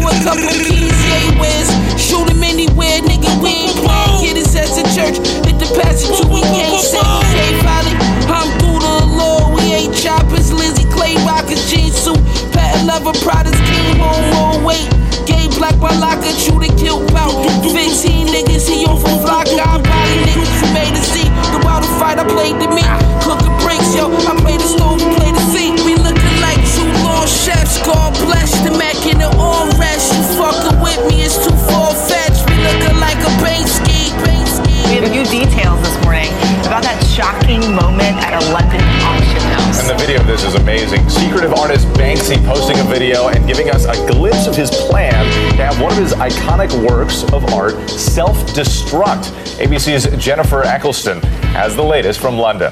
for a couple PCA wears. Shoot him anywhere, nigga, we ain't playing. Get his ass to church, hit the passage till we can't say. Hey, Valley, I'm through to the Lord. We ain't choppers, Lizzie Clay, rockers, jeans suit. Patent leather, Prada's came home, more weight. Gay black by locker, chew the kill pout. 15 niggas, he on from flock. I body niggas from A to Z. The wild fight, I played the meat. Cooking breaks, yo, I play the stove, play the seat. We looking like two long chefs, God bless the Mac in the armrest. You fucking with me, it's too far-fetched. We looking like a bank ski. We have new details this morning about that shocking moment at a London auction house. And the video of this is amazing. Secretive artist Banksy posting a video and giving us a glimpse of his plan to have one of his iconic works of art self-destruct. ABC's Jennifer Eccleston has the latest from London.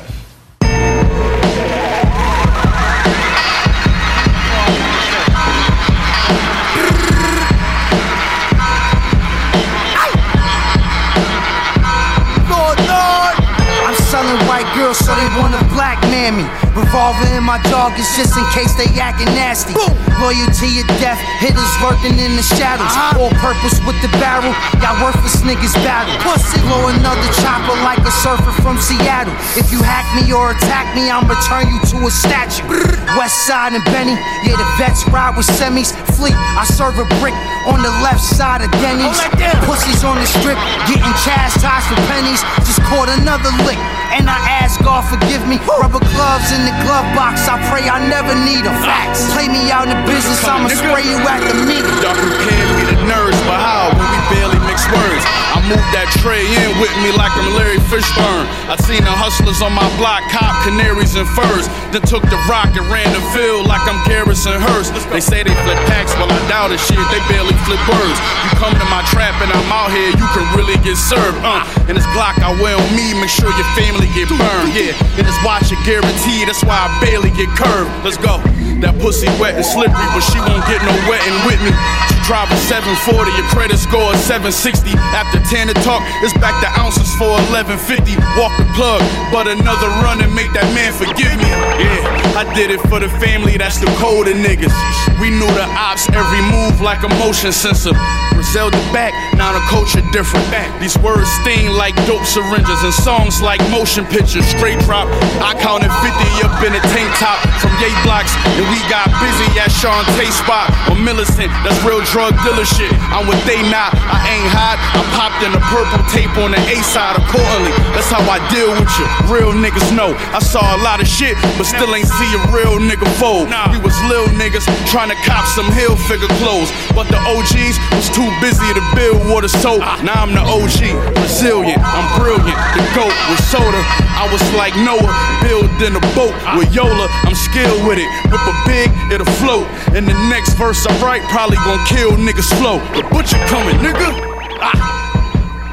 White girls, so they wanna black man me. Revolver in my joggers just in case they acting nasty. Boom. Loyalty or death, hitters lurking in the shadows. All purpose with the barrel, y'all worthless niggas battle. Pussy, blow another chopper like a surfer from Seattle. If you hack me or attack me, I'ma turn you to a statue. West Side and Benny, yeah, the vets ride with semis. Fleet, I serve a brick on the left side of Denny's. Pussies on the strip, getting chastised for pennies. Just caught another lick, and I ask God forgive me. Rubber gloves in the glove box, I pray I never need them. Facts. Play me out in the business, I'ma spray you at the meeting. Y'all compare me to nerds, but how when we barely mix words? I moved that tray in with me like I'm Larry Fishburne. I seen the hustlers on my block, cop canaries and furs. Then took the rock and ran the field like I'm Garrison Hearst. They say they flip packs, well I doubt it, shit, they barely flip birds. You come to my trap and I'm out here, you can really get served. And this Glock I wear on me, make sure your family get burned. Yeah, and this watch it guaranteed, that's why I barely get curved. Let's go. That pussy wet and slippery, but she won't get no wetting with me. She drive a 740, your credit score is 760. After 10 to talk, it's back to ounces for 1150. Walk the plug, but another run and make that man forgive me. Yeah, I did it for the family, that's the code of niggas. We knew the ops, every move like a motion sensor. Griselda back, now the culture different. These words sting like dope syringes and songs like motion pictures. Straight drop, I counted 50 up in a tank top from Yay Blocks, and we got busy at Shantae spot on Millicent. That's real drug dealer shit. I'm what they not. I ain't hot. I popped in the purple tape on the A side accordingly. That's how I deal with you. Real niggas know. I saw a lot of shit, but still ain't see a real nigga fold. We was lil niggas trying to cop some hill figure clothes, but the OGs was too busy to build water soap. Now I'm the OG, Brazilian. I'm brilliant. The GOAT with soda. I was like Noah, building a boat with Yola. I'm skilled with it. Whip a big, it'll float. And the next verse I write probably gon' kill niggas flow. The butcher coming, nigga.